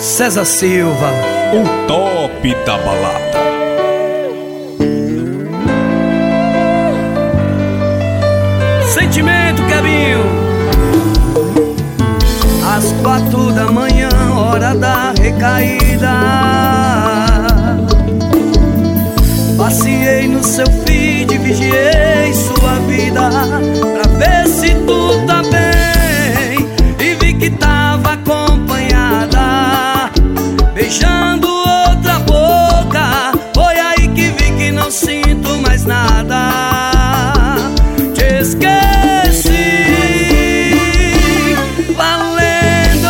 César Silva, o top da balada. Sentimento, Kebinho. Às 4 da manhã, hora da recaída, passeei no seu feed, vigiei sua vida pra ver se tu tá bem, e vi que tava acompanhada, beijando outra boca. Foi aí que vi que não sinto mais nada. Te esqueci, valendo.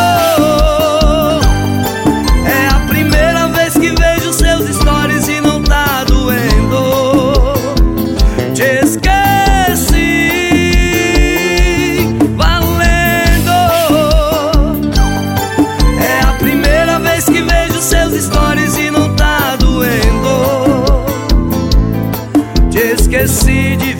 É a primeira vez que vejo seus stories e não tá doendo. Te esqueci, valendo. É a primeira vez que vejo seus stories e não tá doendo. Te esqueci de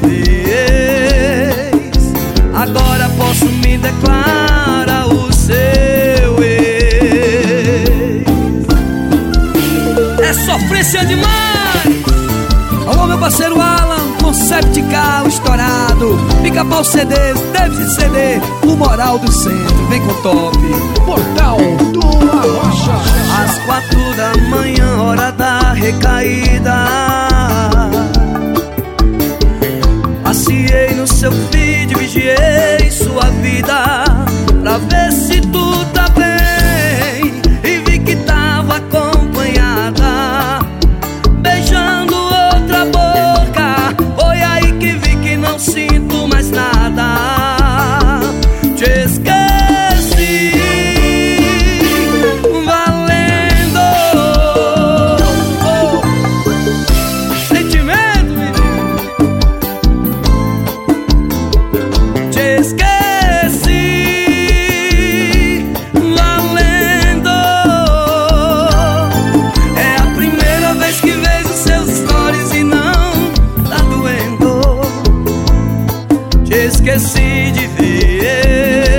vez. Agora posso me declarar o seu ex. É sofrência demais. Alô, meu parceiro Alan, Concept Carro estourado, Pica-Pau CDs, deve CD, o Moral do Centro, vem com top. Portal do Arrocha. Às 4 da manhã, hora da recaída, passeei no seu feed, vigiei sua vida pra ver se tu tá bem, e vi que tava acompanhada, beijando outra boca. Foi aí que vi que não sinto mais nada. Te esqueci, valendo. Sentimento, menino. Te esqueci, valendo. É a primeira vez que vejo seus stories e não tá doendo. Te esqueci de ver.